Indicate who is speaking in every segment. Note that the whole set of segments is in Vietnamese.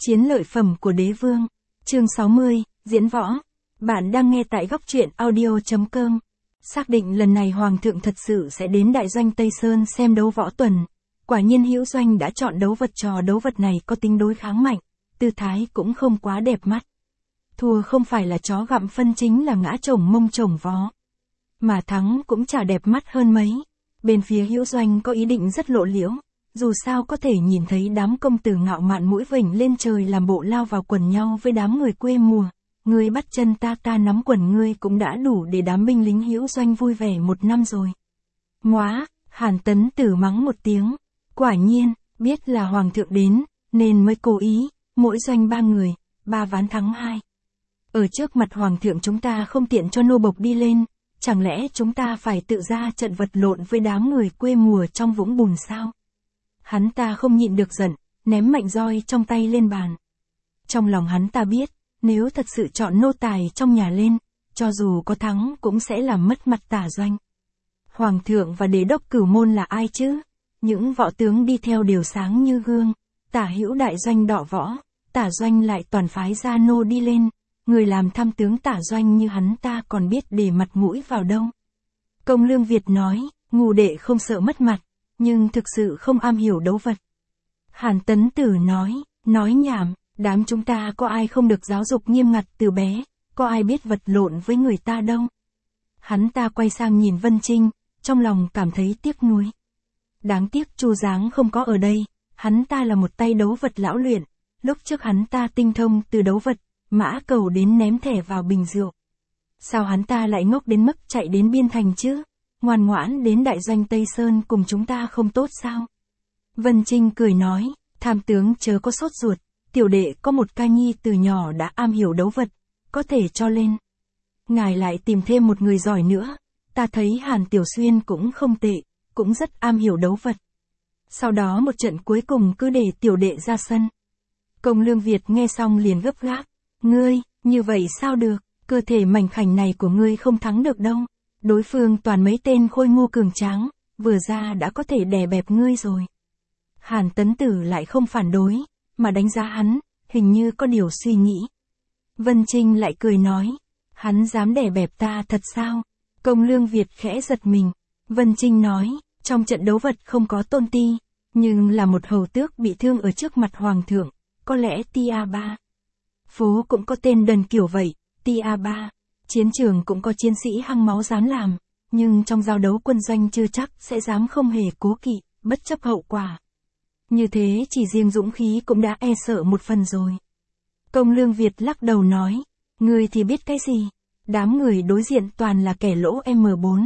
Speaker 1: Chiến lợi phẩm của đế vương. Chương 60, diễn võ. Bạn đang nghe tại góc truyện audio.com. Xác định lần này Hoàng thượng thật sự sẽ đến đại doanh Tây Sơn xem đấu võ tuần. Quả nhiên Hữu Doanh đã chọn đấu vật, trò đấu vật này có tính đối kháng mạnh, tư thái cũng không quá đẹp mắt. Thua không phải là chó gặm phân, chính là ngã chồng mông chồng vó. Mà thắng cũng chả đẹp mắt hơn mấy. Bên phía Hữu Doanh có ý định rất lộ liễu. Dù sao có thể nhìn thấy đám công tử ngạo mạn mũi vểnh lên trời làm bộ lao vào quần nhau với đám người quê mùa. Ngươi bắt chân ta, ta nắm quần ngươi cũng đã đủ để đám binh lính Hữu Doanh vui vẻ một năm rồi. Móa, Hàn Tấn Tử mắng một tiếng. Quả nhiên, biết là Hoàng thượng đến, nên mới cố ý, mỗi doanh 3 người, 3 ván thắng 2. Ở trước mặt Hoàng thượng chúng ta không tiện cho nô bộc đi lên, chẳng lẽ chúng ta phải tự ra trận vật lộn với đám người quê mùa trong vũng bùn sao? Hắn ta không nhịn được giận, ném mạnh roi trong tay lên bàn. Trong lòng hắn ta biết, nếu thật sự chọn nô tài trong nhà lên, cho dù có thắng cũng sẽ làm mất mặt Tả Doanh. Hoàng thượng và đế đốc Cửu Môn là ai chứ? Những võ tướng đi theo đều sáng như gương. Tả Hữu đại doanh đọ võ, Tả Doanh lại toàn phái ra nô đi lên. Người làm tham tướng Tả Doanh như hắn ta còn biết để mặt mũi vào đâu. Công Lương Việt nói, ngu đệ không sợ mất mặt, nhưng thực sự không am hiểu đấu vật. Hàn Tấn Tử nói nhảm, đám chúng ta có ai không được giáo dục nghiêm ngặt từ bé, có ai biết vật lộn với người ta đâu. Hắn ta quay sang nhìn Vân Trinh, trong lòng cảm thấy tiếc nuối. Đáng tiếc Chu Giáng không có ở đây, hắn ta là một tay đấu vật lão luyện, lúc trước hắn ta tinh thông từ đấu vật, mã cầu đến ném thẻ vào bình rượu. Sao hắn ta lại ngốc đến mức chạy đến biên thành chứ? Ngoan ngoãn đến đại doanh Tây Sơn cùng chúng ta không tốt sao? Vân Trinh cười nói, tham tướng chớ có sốt ruột, tiểu đệ có một ca nhi từ nhỏ đã am hiểu đấu vật, có thể cho lên. Ngài lại tìm thêm một người giỏi nữa, ta thấy Hàn Tiểu Xuyên cũng không tệ, cũng rất am hiểu đấu vật. Sau đó một trận cuối cùng cứ để tiểu đệ ra sân. Công Lương Việt nghe xong liền gấp gáp, ngươi, như vậy sao được, cơ thể mảnh khảnh này của ngươi không thắng được đâu. Đối phương toàn mấy tên khôi ngô cường tráng, vừa ra đã có thể đè bẹp ngươi rồi. Hàn Tấn Tử lại không phản đối, mà đánh giá hắn, hình như có điều suy nghĩ. Vân Trinh lại cười nói, hắn dám đè bẹp ta thật sao? Công Lương Việt khẽ giật mình. Vân Trinh nói, trong trận đấu vật không có tôn ti, nhưng là một hầu tước bị thương ở trước mặt Hoàng thượng, có lẽ Tia Ba. Phố cũng có tên đần kiểu vậy, Tia Ba. Chiến trường cũng có chiến sĩ hăng máu dám làm, nhưng trong giao đấu quân doanh chưa chắc sẽ dám không hề cố kỵ, bất chấp hậu quả. Như thế chỉ riêng dũng khí cũng đã e sợ một phần rồi. Công Lương Việt lắc đầu nói, ngươi thì biết cái gì, đám người đối diện toàn là kẻ lỗ M4,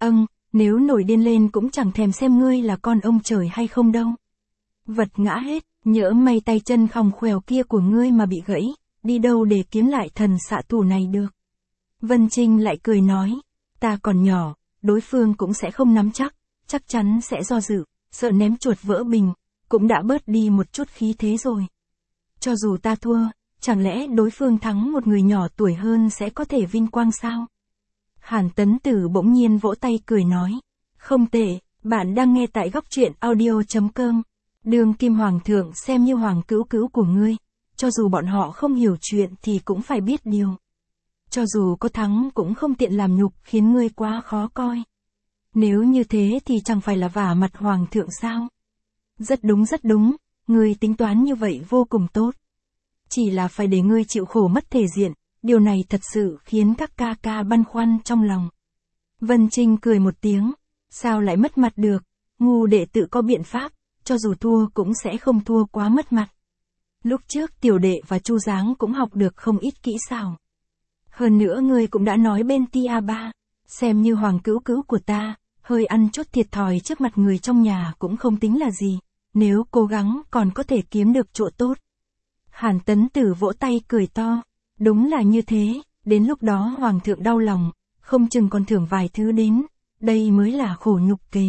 Speaker 1: nếu nổi điên lên cũng chẳng thèm xem ngươi là con ông trời hay không đâu. Vật ngã hết, nhỡ may tay chân khòng khoèo kia của ngươi mà bị gãy, đi đâu để kiếm lại thần xạ thủ này được. Vân Trinh lại cười nói, ta còn nhỏ, đối phương cũng sẽ không nắm chắc chắn sẽ do dự, sợ ném chuột vỡ bình, cũng đã bớt đi một chút khí thế rồi. Cho dù ta thua, chẳng lẽ đối phương thắng một người nhỏ tuổi hơn sẽ có thể vinh quang sao? Hàn Tấn Tử bỗng nhiên vỗ tay cười nói, không tệ, bạn đang nghe tại góc truyện audio.com. Đương kim Hoàng thượng xem như hoàng cữu cữu của ngươi, cho dù bọn họ không hiểu chuyện thì cũng phải biết điều. Cho dù có thắng cũng không tiện làm nhục khiến ngươi quá khó coi. Nếu như thế thì chẳng phải là vả mặt Hoàng thượng sao? Rất đúng, ngươi tính toán như vậy vô cùng tốt. Chỉ là phải để ngươi chịu khổ mất thể diện, điều này thật sự khiến các ca ca băn khoăn trong lòng. Vân Trinh cười một tiếng, sao lại mất mặt được, ngu đệ tự có biện pháp, cho dù thua cũng sẽ không thua quá mất mặt. Lúc trước tiểu đệ và Chu Giáng cũng học được không ít kỹ xảo. Hơn nữa ngươi cũng đã nói bên Tia Ba, xem như hoàng cữu cữu của ta, hơi ăn chút thiệt thòi trước mặt người trong nhà cũng không tính là gì, nếu cố gắng còn có thể kiếm được chỗ tốt. Hàn Tấn Tử vỗ tay cười to, đúng là như thế, đến lúc đó Hoàng thượng đau lòng, không chừng còn thưởng vài thứ đến, đây mới là khổ nhục kế.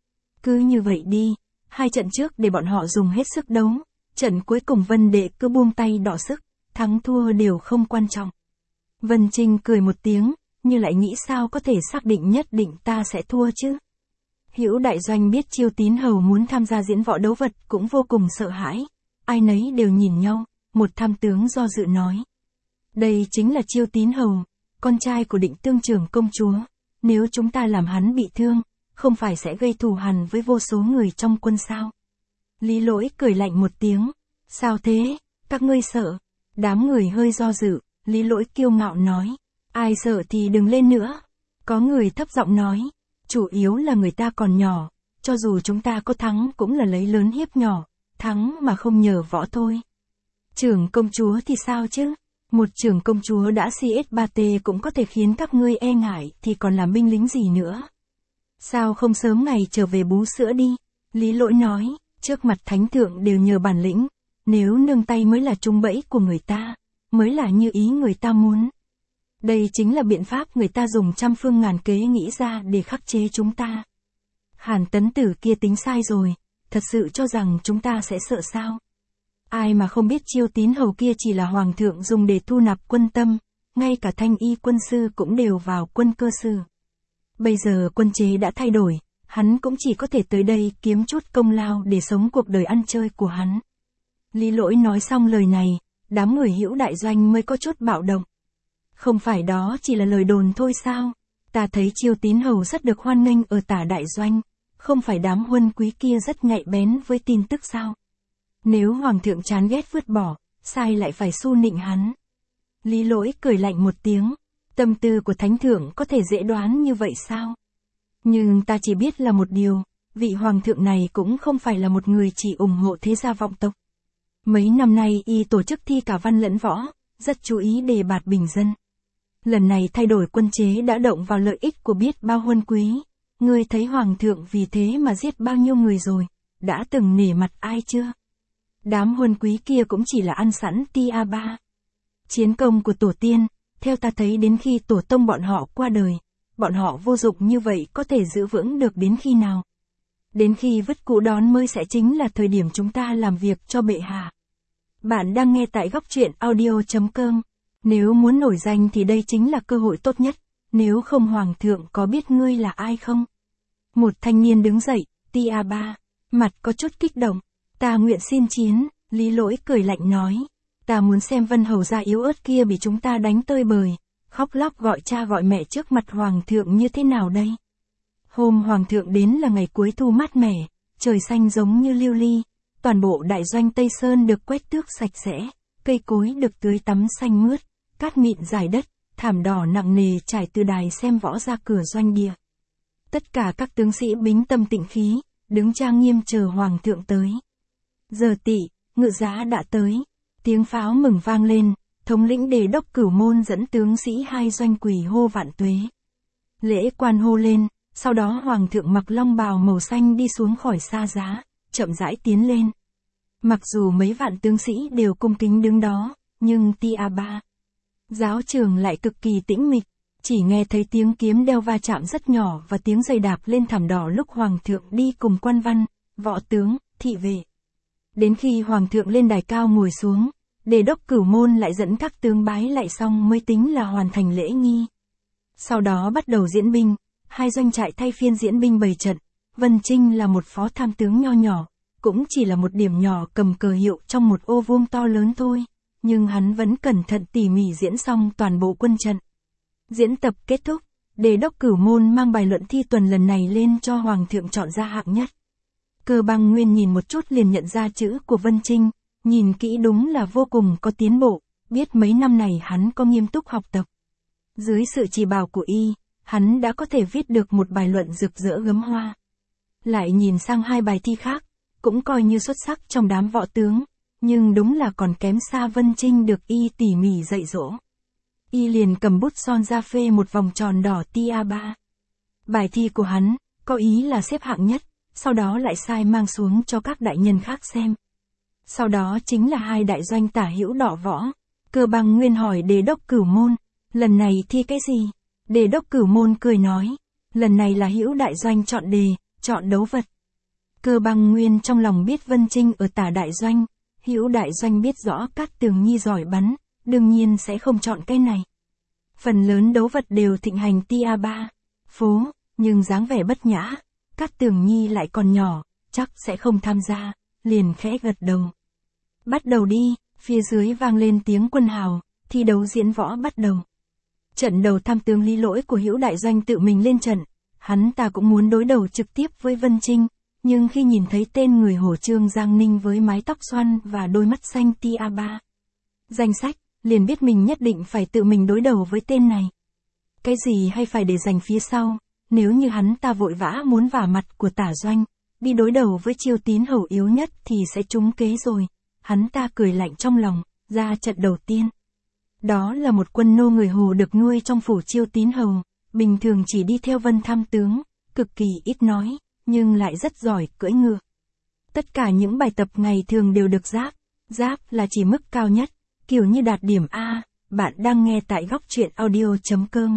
Speaker 1: Cứ như vậy đi, 2 trận trước để bọn họ dùng hết sức đấu, trận cuối cùng Vân đệ cứ buông tay đọ sức, thắng thua đều không quan trọng. Vân Trinh cười một tiếng, như lại nghĩ sao có thể xác định nhất định ta sẽ thua chứ. Hữu đại doanh biết Chiêu Tín hầu muốn tham gia diễn võ đấu vật cũng vô cùng sợ hãi, ai nấy đều nhìn nhau, một tham tướng do dự nói. Đây chính là Chiêu Tín Hầu, con trai của Định Tương trưởng công chúa. Nếu chúng ta làm hắn bị thương, không phải sẽ gây thù hằn với vô số người trong quân sao? Lý Lỗi cười lạnh một tiếng. Sao thế, các ngươi sợ? Đám người hơi do dự, Lý Lỗi kiêu ngạo nói. Ai sợ thì đừng lên nữa. Có người thấp giọng nói. Chủ yếu là người ta còn nhỏ, cho dù chúng ta có thắng cũng là lấy lớn hiếp nhỏ, thắng mà không nhờ võ thôi. Trưởng công chúa thì sao chứ? Một trưởng công chúa đã CS3T cũng có thể khiến các ngươi e ngại thì còn làm binh lính gì nữa? Sao không sớm ngày trở về bú sữa đi? Lý Lỗi nói, trước mặt thánh thượng đều nhờ bản lĩnh, nếu nương tay mới là trúng bẫy của người ta, mới là như ý người ta muốn. Đây chính là biện pháp người ta dùng trăm phương ngàn kế nghĩ ra để khắc chế chúng ta. Hàn Tấn Tử kia tính sai rồi, thật sự cho rằng chúng ta sẽ sợ sao? Ai mà không biết Chiêu Tín Hầu kia chỉ là hoàng thượng dùng để thu nạp quân tâm, ngay cả thanh y quân sư cũng đều vào quân cơ sư. Bây giờ quân chế đã thay đổi, hắn cũng chỉ có thể tới đây kiếm chút công lao để sống cuộc đời ăn chơi của hắn. Lý Lỗi nói xong lời này, đám người Hữu Đại Doanh mới có chút bạo động. Không phải đó chỉ là lời đồn thôi sao? Ta thấy Chiêu Tín Hầu rất được hoan nghênh ở Tả Đại Doanh, không phải đám huân quý kia rất nhạy bén với tin tức sao? Nếu hoàng thượng chán ghét vứt bỏ, sai lại phải su nịnh hắn. Lý Lỗi cười lạnh một tiếng, tâm tư của thánh thượng có thể dễ đoán như vậy sao? Nhưng ta chỉ biết là một điều, vị hoàng thượng này cũng không phải là một người chỉ ủng hộ thế gia vọng tộc. Mấy năm nay y tổ chức thi cả văn lẫn võ, rất chú ý đề bạt bình dân. Lần này thay đổi quân chế đã động vào lợi ích của biết bao huân quý. Ngươi thấy hoàng thượng vì thế mà giết bao nhiêu người rồi, đã từng nể mặt ai chưa? Đám huân quý kia cũng chỉ là ăn sẵn tia ba. Chiến công của tổ tiên, theo ta thấy đến khi tổ tông bọn họ qua đời, bọn họ vô dụng như vậy có thể giữ vững được đến khi nào? Đến khi vứt cũ đón mới sẽ chính là thời điểm chúng ta làm việc cho bệ hạ. Bạn đang nghe tại góc truyện audio.com. Nếu muốn nổi danh thì đây chính là cơ hội tốt nhất, nếu không hoàng thượng có biết ngươi là ai không? Một thanh niên đứng dậy, tia ba, mặt có chút kích động. Ta nguyện xin chiến, Lý Lỗi cười lạnh nói. Ta muốn xem Vân Hầu gia yếu ớt kia bị chúng ta đánh tơi bời, khóc lóc gọi cha gọi mẹ trước mặt hoàng thượng như thế nào đây? Hôm hoàng thượng đến là ngày cuối thu mát mẻ, trời xanh giống như lưu ly, toàn bộ đại doanh Tây Sơn được quét tước sạch sẽ, cây cối được tưới tắm xanh mướt, cát mịn dải đất, thảm đỏ nặng nề trải từ đài xem võ ra cửa doanh địa. Tất cả các tướng sĩ bính tâm tịnh khí, đứng trang nghiêm chờ hoàng thượng tới. Giờ Tỵ, ngự giá đã tới, tiếng pháo mừng vang lên, thống lĩnh Đề đốc Cửu Môn dẫn tướng sĩ hai doanh quỳ hô vạn tuế. Lễ quan hô lên, sau đó hoàng thượng mặc long bào màu xanh đi xuống khỏi xa giá, chậm rãi tiến lên. Mặc dù mấy vạn tướng sĩ đều cung kính đứng đó, nhưng tia ba giáo trường lại cực kỳ tĩnh mịch, chỉ nghe thấy tiếng kiếm đeo va chạm rất nhỏ và tiếng giày đạp lên thảm đỏ lúc hoàng thượng đi cùng quan văn, võ tướng, thị vệ. Đến khi hoàng thượng lên đài cao ngồi xuống, Đề đốc Cửu Môn lại dẫn các tướng bái lại xong mới tính là hoàn thành lễ nghi. Sau đó bắt đầu diễn binh, hai doanh trại thay phiên diễn binh bày trận. Vân Trinh là một phó tham tướng nho nhỏ, cũng chỉ là một điểm nhỏ cầm cờ hiệu trong một ô vuông to lớn thôi, nhưng hắn vẫn cẩn thận tỉ mỉ diễn xong toàn bộ quân trận. Diễn tập kết thúc, Đề đốc Cửu Môn mang bài luận thi tuần lần này lên cho hoàng thượng chọn ra hạng nhất. Cơ Băng Nguyên nhìn một chút liền nhận ra chữ của Vân Trinh, nhìn kỹ đúng là vô cùng có tiến bộ, biết mấy năm này hắn có nghiêm túc học tập. Dưới sự chỉ bảo của y, hắn đã có thể viết được một bài luận rực rỡ gấm hoa. Lại nhìn sang hai bài thi khác, cũng coi như xuất sắc trong đám võ tướng, nhưng đúng là còn kém xa Vân Trinh được y tỉ mỉ dạy dỗ. Y liền cầm bút son ra phê một vòng tròn đỏ tia ba. Bài thi của hắn, có ý là xếp hạng nhất, sau đó lại sai mang xuống cho các đại nhân khác xem. Sau đó chính là hai đại doanh Tả Hữu đọ võ. Cơ Băng Nguyên hỏi Đề đốc Cửu Môn, lần này thi cái gì? Đề đốc Cửu Môn cười nói, lần này là Hữu đại doanh chọn đề, chọn đấu vật. Cơ Băng Nguyên trong lòng biết Vân Trinh ở Tả đại doanh, Hữu đại doanh biết rõ Cát Tường Nhi giỏi bắn, đương nhiên sẽ không chọn cái này. Phần lớn đấu vật đều thịnh hành tia ba, phố, nhưng dáng vẻ bất nhã, Cát Tường Nhi lại còn nhỏ, chắc sẽ không tham gia, liền khẽ gật đầu. Bắt đầu đi, Phía dưới vang lên tiếng quân hào, thi đấu diễn võ bắt đầu. Trận đầu tham tướng Lý Lỗi của Hữu Đại Doanh tự mình lên trận, hắn ta cũng muốn đối đầu trực tiếp với Vân Trinh, nhưng khi nhìn thấy tên người hổ Trương Giang Ninh với mái tóc xoăn và đôi mắt xanh tia ba danh sách, liền biết mình nhất định phải tự mình đối đầu với tên này. Cái gì hay phải để dành phía sau, nếu như hắn ta vội vã muốn vả mặt của Tả Doanh, đi đối đầu với Chiêu Tín Hầu yếu nhất thì sẽ trúng kế rồi. Hắn ta cười lạnh trong lòng, ra trận đầu tiên. Đó là một quân nô người Hồ được nuôi trong phủ Chiêu Tín Hầu, bình thường chỉ đi theo Vân tham tướng, cực kỳ ít nói, nhưng lại rất giỏi cưỡi ngựa. Tất cả những bài tập ngày thường đều được giáp, giáp là chỉ mức cao nhất, kiểu như đạt điểm A. Bạn đang nghe tại góc truyện audio.com.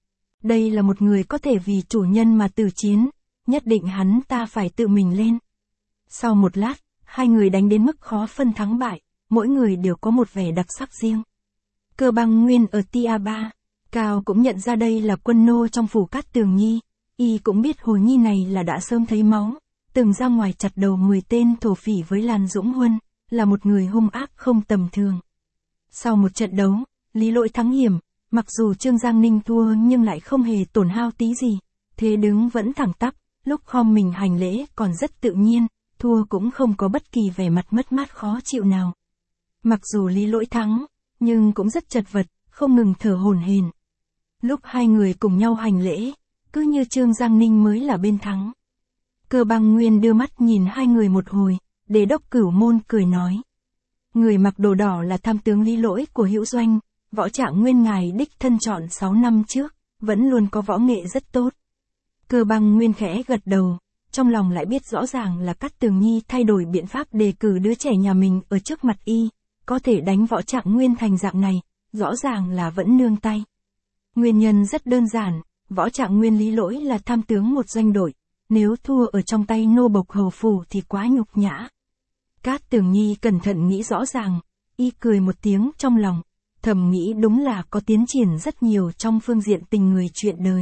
Speaker 1: Đây là một người có thể vì chủ nhân mà từ chiến, nhất định hắn ta phải tự mình lên. Sau một lát, hai người đánh đến mức khó phân thắng bại, mỗi người đều có một vẻ đặc sắc riêng. Cơ Băng Nguyên ở Tia Ba, Cao cũng nhận ra đây là quân nô trong phủ Cát Tường Nhi, y cũng biết Hồ Nhi này là đã sớm thấy máu, từng ra ngoài chặt đầu 10 tên thổ phỉ với Lan Dũng Huân, là một người hung ác không tầm thường. Sau một trận đấu, Lý Lỗi thắng hiểm, mặc dù Trương Giang Ninh thua nhưng lại không hề tổn hao tí gì, thế đứng vẫn thẳng tắp, lúc khom mình hành lễ còn rất tự nhiên, thua cũng không có bất kỳ vẻ mặt mất mát khó chịu nào. Mặc dù Lý Lỗi thắng, nhưng cũng rất chật vật, không ngừng thở hổn hển. Lúc hai người cùng nhau hành lễ, cứ như Trương Giang Ninh mới là bên thắng. Cơ Băng Nguyên đưa mắt nhìn hai người một hồi, Đề đốc Cửu Môn cười nói. Người mặc đồ đỏ là tham tướng Lý Lỗi của Hữu Doanh, Võ Trạng Nguyên ngài đích thân chọn 6 năm trước, vẫn luôn có võ nghệ rất tốt. Cơ Băng Nguyên khẽ gật đầu, trong lòng lại biết rõ ràng là Cát Tường Nhi thay đổi biện pháp đề cử đứa trẻ nhà mình ở trước mặt y, có thể đánh Võ Trạng Nguyên thành dạng này, rõ ràng là vẫn nương tay. Nguyên nhân rất đơn giản, Võ Trạng Nguyên Lý Lỗi là tham tướng một doanh đội, nếu thua ở trong tay nô bộc hầu phủ thì quá nhục nhã. Cát Tường Nhi cẩn thận nghĩ rõ ràng, y cười một tiếng trong lòng, thầm nghĩ đúng là có tiến triển rất nhiều trong phương diện tình người chuyện đời.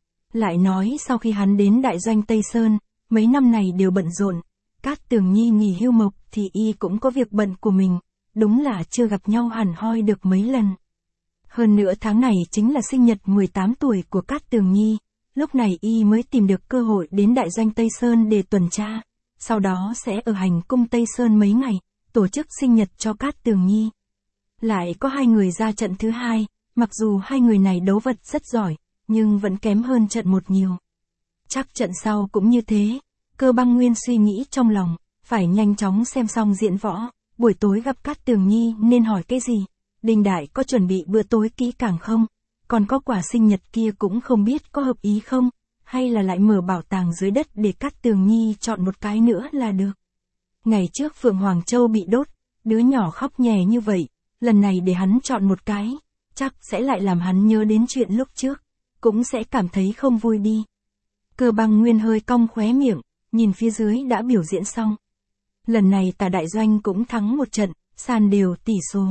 Speaker 1: Lại nói sau khi hắn đến đại doanh Tây Sơn, mấy năm này đều bận rộn, Cát Tường Nhi nghỉ hưu mộc thì y cũng có việc bận của mình, đúng là chưa gặp nhau hẳn hoi được mấy lần. Hơn nữa tháng này chính là sinh nhật 18 tuổi của Cát Tường Nhi, lúc này y mới tìm được cơ hội đến đại doanh Tây Sơn để tuần tra, sau đó sẽ ở hành cung Tây Sơn mấy ngày, tổ chức sinh nhật cho Cát Tường Nhi. Lại có hai người ra trận thứ hai, mặc dù hai người này đấu vật rất giỏi, nhưng vẫn kém hơn trận một nhiều. Chắc trận sau cũng như thế, Cơ Băng Nguyên suy nghĩ trong lòng, phải nhanh chóng xem xong diễn võ, buổi tối gặp Cát Tường Nhi nên hỏi cái gì, Đinh Đại có chuẩn bị bữa tối kỹ càng không, còn có quả sinh nhật kia cũng không biết có hợp ý không, hay là lại mở bảo tàng dưới đất để Cát Tường Nhi chọn một cái nữa là được. Ngày trước Phượng Hoàng Châu bị đốt, đứa nhỏ khóc nhè như vậy, lần này để hắn chọn một cái, chắc sẽ lại làm hắn nhớ đến chuyện lúc trước, cũng sẽ cảm thấy không vui đi. Cơ Băng Nguyên hơi cong khóe miệng, nhìn phía dưới đã biểu diễn xong. Lần này Tả Đại Doanh cũng thắng một trận, san đều tỷ số.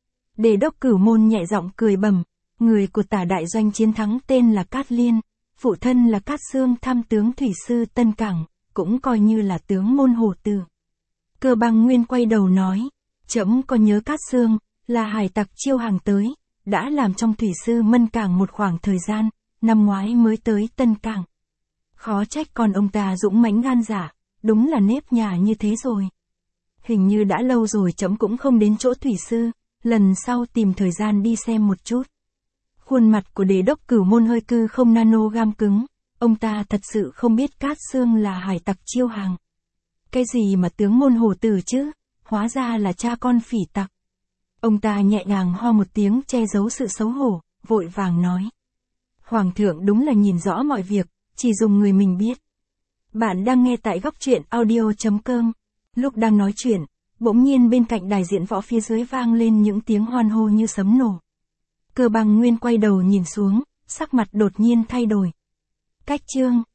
Speaker 1: Đề đốc Cửu Môn nhẹ giọng cười bẩm, người của Tả Đại Doanh chiến thắng tên là Cát Liên, phụ thân là Cát Xương tham tướng thủy sư Tân Cảng, cũng coi như là tướng môn hổ tử. Cơ Băng Nguyên quay đầu nói, trẫm có nhớ Cát Xương, là hải tặc Chiêu Hàng tới, đã làm trong thủy sư Mân Cảng một khoảng thời gian, năm ngoái mới tới Tân Cảng. Khó trách con ông ta dũng mãnh gan dạ, đúng là nếp nhà như thế rồi. Hình như đã lâu rồi trẫm cũng không đến chỗ thủy sư, lần sau tìm thời gian đi xem một chút. Khuôn mặt của Đề đốc Cửu Môn hơi cư không nano gam cứng, ông ta thật sự không biết Cát Xương là hải tặc Chiêu Hàng. Cái gì mà tướng môn hổ tử chứ, hóa ra là cha con phỉ tặc. Ông ta nhẹ nhàng ho một tiếng che giấu sự xấu hổ, vội vàng nói. Hoàng thượng đúng là nhìn rõ mọi việc, chỉ dùng người mình biết. Bạn đang nghe tại góc truyện audio.com. Lúc đang nói chuyện, bỗng nhiên bên cạnh đài diễn võ phía dưới vang lên những tiếng hoan hô như sấm nổ. Cơ Băng Nguyên quay đầu nhìn xuống, sắc mặt đột nhiên thay đổi. Cách chương